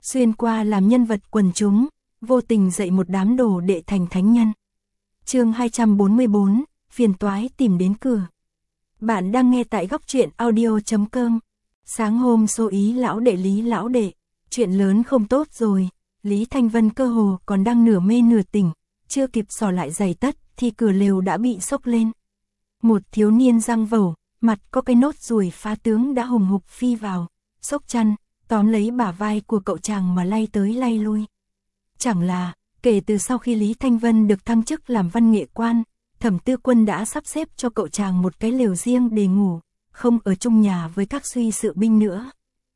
xuyên qua làm nhân vật quần chúng, vô tình dạy một đám đồ đệ thành thánh nhân. Chương 244, phiền toái tìm đến cửa. Bạn đang nghe tại góc truyện audio.com. Sáng hôm số ý lão đệ Lý lão đệ, chuyện lớn không tốt rồi. Lý Thanh Vân cơ hồ còn đang nửa mê nửa tỉnh, chưa kịp xỏ lại giày tất thì cửa lều đã bị xốc lên. Một thiếu niên răng vẩu, mặt có cái nốt ruồi phá tướng đã hùng hục phi vào, xốc chăn, tóm lấy bả vai của cậu chàng mà lay tới lay lui. Chẳng là, kể từ sau khi Lý Thanh Vân được thăng chức làm văn nghệ quan, Thẩm Tư Quân đã sắp xếp cho cậu chàng một cái lều riêng để ngủ, không ở chung nhà với các suy sự binh nữa.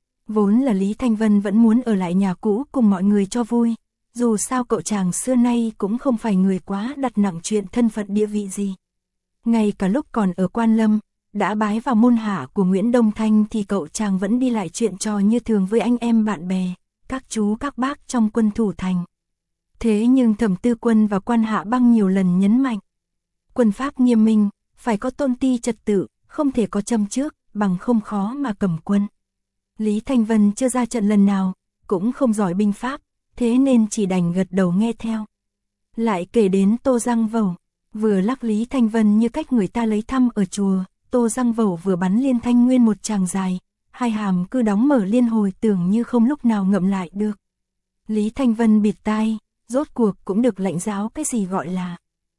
Vốn là Lý Thanh Vân vẫn muốn ở lại nhà cũ cùng mọi người cho vui, dù sao cậu chàng xưa nay cũng không phải người quá đặt nặng chuyện thân phận địa vị gì. Ngay cả lúc còn ở Quan Lâm, đã bái vào môn hạ của Nguyễn Đông Thanh thì cậu chàng vẫn đi lại chuyện trò như thường với anh em bạn bè, các chú các bác trong quân thủ thành. Thế nhưng Thẩm Tư Quân và Quan Hạ Băng nhiều lần nhấn mạnh, quân pháp nghiêm minh, phải có tôn ti trật tự, không thể có châm trước, bằng không khó mà cầm quân. Lý Thanh Vân chưa ra trận lần nào, cũng không giỏi binh pháp, thế nên chỉ đành gật đầu nghe theo. Lại kể đến Tô Giang Vẩu, vừa lắc Lý Thanh Vân như cách người ta lấy thăm ở chùa, Tô Giang Vẩu vừa bắn Liên Thanh Nguyên một tràng dài, hai hàm cứ đóng mở liên hồi tưởng như không lúc nào ngậm lại được. Lý Thanh Vân bịt tai, rốt cuộc cũng được lãnh giáo cái gì gọi là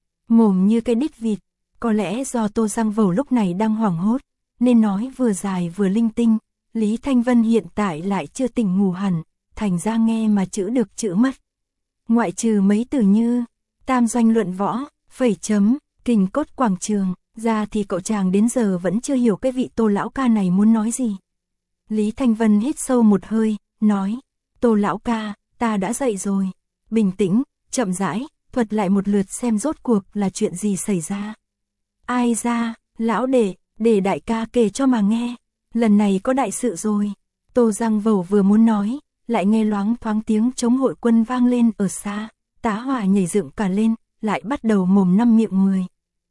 mồm như cái đít vịt, có lẽ do Tô Giang Vẩu lúc này đang hoảng hốt, nên nói vừa dài vừa linh tinh. Lý Thanh Vân hiện tại lại chưa tỉnh ngủ hẳn, thành ra nghe mà chữ được chữ mất. Ngoại trừ mấy từ như tam doanh luận võ, phẩy chấm, kình cốt quảng trường, ra thì cậu chàng đến giờ vẫn chưa hiểu cái vị Tô lão ca này muốn nói gì. Lý Thanh Vân hít sâu một hơi, nói, Tô lão ca, ta đã dậy rồi. Bình tĩnh, chậm rãi, thuật lại một lượt xem rốt cuộc là chuyện gì xảy ra. Ai ra, lão để đại ca kể cho mà nghe. Lần này có đại sự rồi. Tô Giang Vẩu vừa muốn nói, lại nghe loáng thoáng tiếng chống hội quân vang lên ở xa. Tá Hỏa nhảy dựng cả lên, lại bắt đầu mồm năm miệng mười.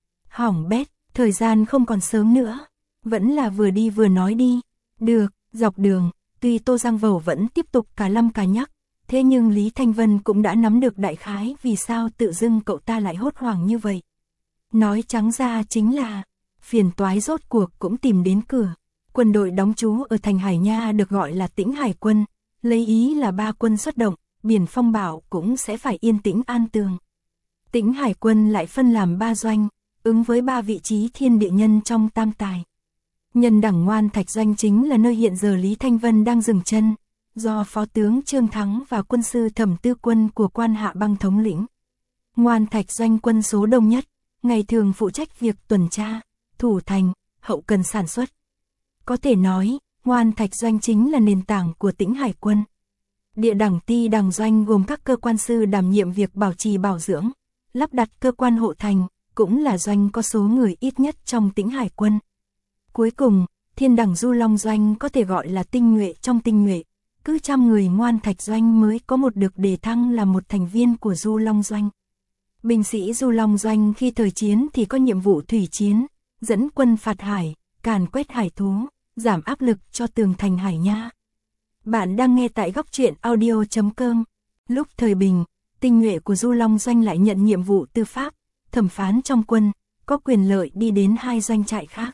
Hỏng bét, thời gian không còn sớm nữa. Vẫn là vừa đi vừa nói đi. Được, dọc đường, tuy Tô Giang Vẩu vẫn tiếp tục cả lâm cả nhắc, thế nhưng Lý Thanh Vân cũng đã nắm được đại khái vì sao tự dưng cậu ta lại hốt hoảng như vậy. Nói trắng ra chính là, phiền toái rốt cuộc cũng tìm đến cửa. Quân đội đóng trú ở thành Hải Nha được gọi là Tĩnh Hải quân, lấy ý là ba quân xuất động, biển phong bạo cũng sẽ phải yên tĩnh an tường. Tĩnh Hải quân lại phân làm ba doanh, ứng với ba vị trí thiên địa nhân trong tam tài. Nhân đẳng Ngoan Thạch doanh chính là nơi hiện giờ Lý Thanh Vân đang dừng chân, do Phó tướng Trương Thắng và quân sư Thẩm Tư Quân của Quan Hạ Băng thống lĩnh. Ngoan Thạch doanh quân số đông nhất, ngày thường phụ trách việc tuần tra, thủ thành, hậu cần sản xuất. Có thể nói, Ngoan Thạch doanh chính là nền tảng của Tĩnh Hải quân. Địa đẳng ti đẳng doanh gồm các cơ quan sư đảm nhiệm việc bảo trì bảo dưỡng, lắp đặt cơ quan hộ thành, cũng là doanh có số người ít nhất trong Tĩnh Hải quân. Cuối cùng, thiên đẳng Du Long doanh có thể gọi là tinh nhuệ trong tinh nhuệ, cứ 100 người Ngoan Thạch doanh mới có một được đề thăng là một thành viên của Du Long doanh. Binh sĩ Du Long doanh khi thời chiến thì có nhiệm vụ thủy chiến, dẫn quân phạt hải, càn quét hải thú, giảm áp lực cho tường thành Hải Nha. Bạn đang nghe tại góc truyện audio.com. Lúc thời bình, tinh nhuệ của Du Long doanh lại nhận nhiệm vụ tư pháp, thẩm phán trong quân, có quyền lợi đi đến hai doanh trại khác.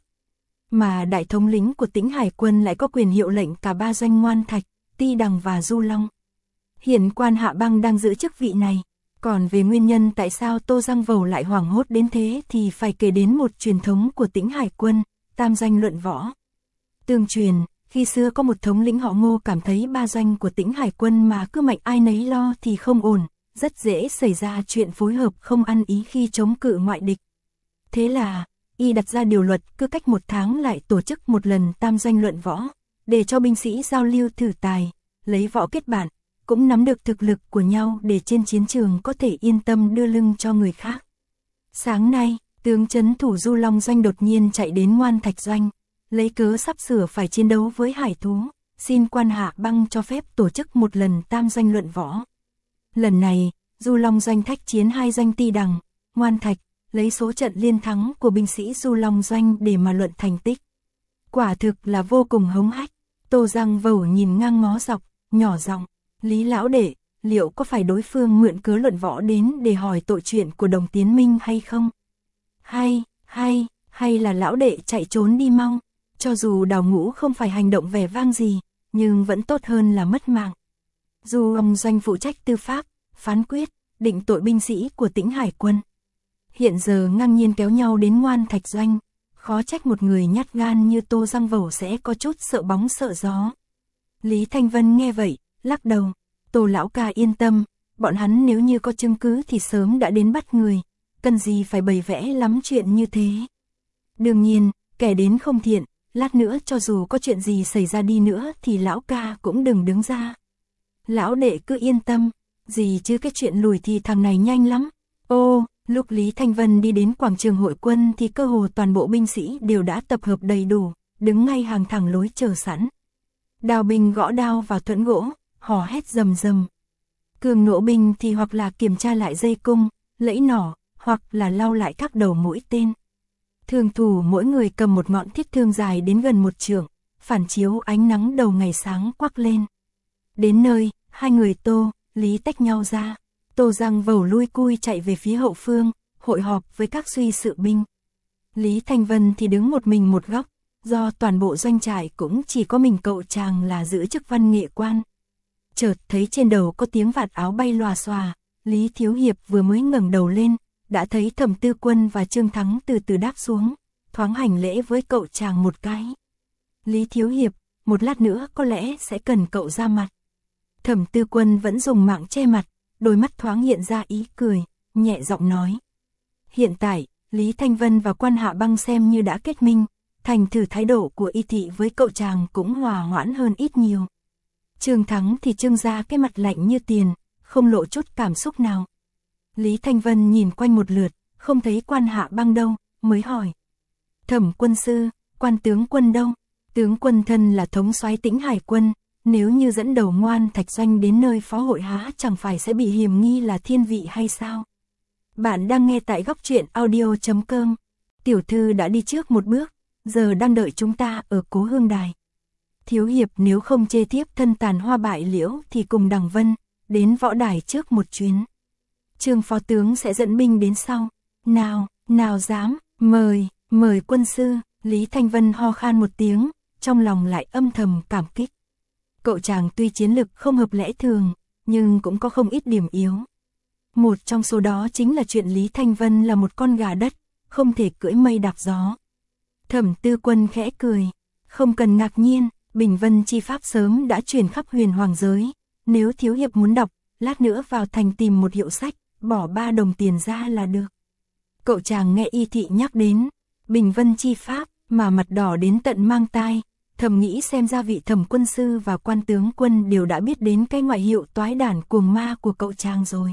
Mà đại thống lĩnh của Tĩnh Hải quân lại có quyền hiệu lệnh cả ba doanh Ngoan Thạch, Ti Đằng và Du Long. Hiện Quan Hạ Băng đang giữ chức vị này. Còn về nguyên nhân tại sao Tô Giang Vẩu lại hoảng hốt đến thế thì phải kể đến một truyền thống của Tĩnh Hải quân, tam doanh luận võ. Tương truyền, khi xưa có một thống lĩnh họ Ngô cảm thấy ba doanh của Tĩnh Hải quân mà cứ mạnh ai nấy lo thì không ổn, rất dễ xảy ra chuyện phối hợp không ăn ý khi chống cự ngoại địch. Thế là, y đặt ra điều luật cứ cách 1 tháng lại tổ chức một lần tam doanh luận võ, để cho binh sĩ giao lưu thử tài, lấy võ kết bạn, cũng nắm được thực lực của nhau để trên chiến trường có thể yên tâm đưa lưng cho người khác. Sáng nay, tướng trấn thủ Du Long doanh đột nhiên chạy đến Ngoan Thạch doanh, lấy cớ sắp sửa phải chiến đấu với hải thú, xin Quan Hạ Băng cho phép tổ chức một lần tam doanh luận võ. Lần này, Du Long doanh thách chiến hai doanh Ti Đằng, Ngoan Thạch, lấy số trận liên thắng của binh sĩ Du Long doanh để mà luận thành tích. Quả thực là vô cùng hống hách. Tô Giang Vẩu nhìn ngang ngó dọc, nhỏ giọng, Lý lão đệ, liệu có phải đối phương mượn cớ luận võ đến để hỏi tội chuyện của Đồng Tiến Minh hay không? Hay là lão đệ chạy trốn đi mau, cho dù Đào Ngũ không phải hành động vẻ vang gì, nhưng vẫn tốt hơn là mất mạng. Dù ông Doanh phụ trách tư pháp, phán quyết, định tội binh sĩ của Tĩnh Hải quân. Hiện giờ ngang nhiên kéo nhau đến Ngoan Thạch Doanh, khó trách một người nhát gan như Tô Giang Vẩu sẽ có chút sợ bóng sợ gió. Lý Thanh Vân nghe vậy, lắc đầu, Tô lão ca yên tâm, bọn hắn nếu như có chứng cứ thì sớm đã đến bắt người, cần gì phải bày vẽ lắm chuyện như thế. Đương nhiên, kẻ đến không thiện, lát nữa cho dù có chuyện gì xảy ra đi nữa thì lão ca cũng đừng đứng ra. Lão đệ cứ yên tâm, gì chứ cái chuyện lùi thì thằng này nhanh lắm. Ô, lúc Lý Thanh Vân đi đến quảng trường hội quân thì cơ hồ toàn bộ binh sĩ đều đã tập hợp đầy đủ, đứng ngay hàng thẳng lối chờ sẵn. Đào binh gõ đao vào thuẫn gỗ, hò hét rầm rầm. Cường nỗ binh thì hoặc là kiểm tra lại dây cung, lẫy nỏ, hoặc là lau lại các đầu mũi tên. Thường thủ mỗi người cầm một ngọn thiết thương dài đến gần một trượng, phản chiếu ánh nắng đầu ngày sáng quắc lên. Đến nơi, hai người Tô, Lý tách nhau ra. Tô Giang Vẩu lui cui chạy về phía hậu phương, hội họp với các suy sự binh. Lý Thanh Vân thì đứng một mình một góc, do toàn bộ doanh trại cũng chỉ có mình cậu chàng là giữ chức văn nghệ quan. Chợt thấy trên đầu có tiếng vạt áo bay lòa xòa, Lý Thiếu Hiệp vừa mới ngẩng đầu lên, đã thấy Thẩm Tư Quân và Trương Thắng từ từ đáp xuống, thoáng hành lễ với cậu chàng một cái. Lý Thiếu Hiệp, một lát nữa có lẽ sẽ cần cậu ra mặt. Thẩm Tư Quân vẫn dùng mạng che mặt, đôi mắt thoáng hiện ra ý cười, nhẹ giọng nói. Hiện tại, Lý Thanh Vân và Quan Hạ Băng xem như đã kết minh, thành thử thái độ của y thị với cậu chàng cũng hòa hoãn hơn ít nhiều. Trương Thắng thì trưng ra cái mặt lạnh như tiền, không lộ chút cảm xúc nào. Lý Thanh Vân nhìn quanh một lượt, không thấy Quan Hạ Băng đâu, mới hỏi. Thẩm quân sư, Quan tướng quân đâu? Tướng quân thân là thống soái Tĩnh Hải quân, nếu như dẫn đầu Ngoan Thạch Doanh đến nơi phó hội há chẳng phải sẽ bị hiềm nghi là thiên vị hay sao? Bạn đang nghe tại góc truyện audio.com. Tiểu thư đã đi trước một bước, giờ đang đợi chúng ta ở Cố Hương Đài. Thiếu hiệp nếu không chê thiếp thân tàn hoa bại liễu thì cùng Đằng Vân, đến võ đài trước một chuyến. Trương phó tướng sẽ dẫn binh đến sau. Nào dám, mời quân sư. Lý Thanh Vân ho khan một tiếng, trong lòng lại âm thầm cảm kích. Cậu chàng tuy chiến lực không hợp lẽ thường, nhưng cũng có không ít điểm yếu. Một trong số đó chính là chuyện Lý Thanh Vân là một con gà đất, không thể cưỡi mây đạp gió. Thẩm Tư Quân khẽ cười, không cần ngạc nhiên, Bình Vân chi pháp sớm đã truyền khắp huyền hoàng giới. Nếu thiếu hiệp muốn đọc, lát nữa vào thành tìm một hiệu sách, bỏ 3 đồng tiền ra là được. Cậu chàng nghe y thị nhắc đến Bình Vân chi pháp, mà mặt đỏ đến tận mang tai, thầm nghĩ xem ra vị Thẩm quân sư và Quan tướng quân đều đã biết đến cái ngoại hiệu toái đản cuồng ma của cậu chàng rồi.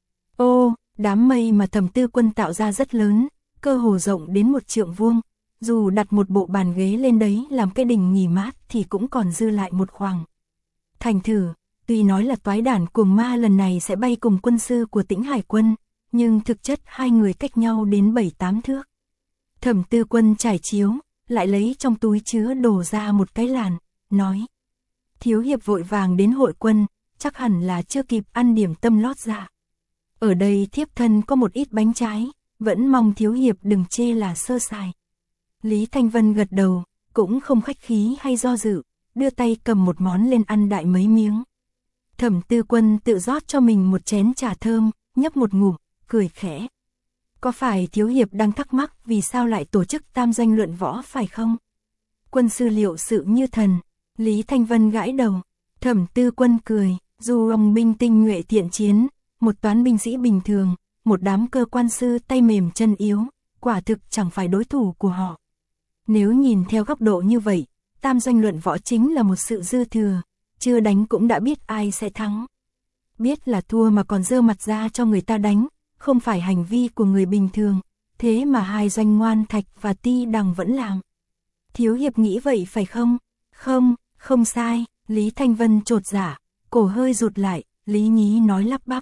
Ô, đám mây mà Thẩm Tư Quân tạo ra rất lớn, cơ hồ rộng đến 1 trượng vuông, dù đặt một bộ bàn ghế lên đấy làm cái đình nghỉ mát thì cũng còn dư lại một khoảng. Thành thử, tuy nói là toái đản cuồng ma lần này sẽ bay cùng quân sư của Tĩnh Hải quân, nhưng thực chất hai người cách nhau đến 7-8 thước. Thẩm Tư Quân trải chiếu, lại lấy trong túi chứa đồ ra một cái làn, nói. Thiếu hiệp vội vàng đến hội quân, chắc hẳn là chưa kịp ăn điểm tâm lót dạ. Ở đây thiếp thân có một ít bánh trái, vẫn mong thiếu hiệp đừng chê là sơ sài. Lý Thanh Vân gật đầu, cũng không khách khí hay do dự, đưa tay cầm một món lên ăn đại mấy miếng. Thẩm Tư Quân tự rót cho mình một chén trà thơm, nhấp một ngụm, cười khẽ. Có phải thiếu hiệp đang thắc mắc vì sao lại tổ chức tam doanh luận võ phải không? Quân sư liệu sự như thần. Lý Thanh Vân gãi đầu. Thẩm Tư Quân cười, dù ông binh tinh nhuệ thiện chiến, một toán binh sĩ bình thường, một đám cơ quan sư tay mềm chân yếu, quả thực chẳng phải đối thủ của họ. Nếu nhìn theo góc độ như vậy, tam doanh luận võ chính là một sự dư thừa, chưa đánh cũng đã biết ai sẽ thắng. Biết là thua mà còn dơ mặt ra cho người ta đánh, không phải hành vi của người bình thường, thế mà hai doanh Ngoan Thạch và Ti Đằng vẫn làm. Thiếu hiệp nghĩ vậy phải không? Không sai, Lý Thanh Vân chột dạ, cổ hơi rụt lại, Lý Nhí nói lắp bắp.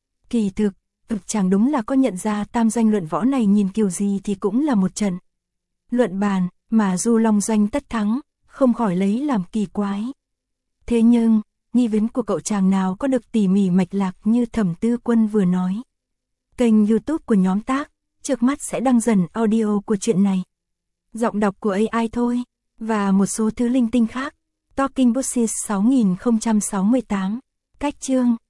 Kỳ thực, chàng đúng là có nhận ra tam doanh luận võ này nhìn kiểu gì thì cũng là một trận luận bàn, mà Du Long doanh tất thắng, không khỏi lấy làm kỳ quái. Thế nhưng, nghi vấn của cậu chàng nào có được tỉ mỉ mạch lạc như Thẩm Tư Quân vừa nói. Kênh YouTube của nhóm tác, trước mắt sẽ đăng dần audio của chuyện này. Giọng đọc của AI thôi, và một số thứ linh tinh khác. Talking Bushes 6068. Cách chương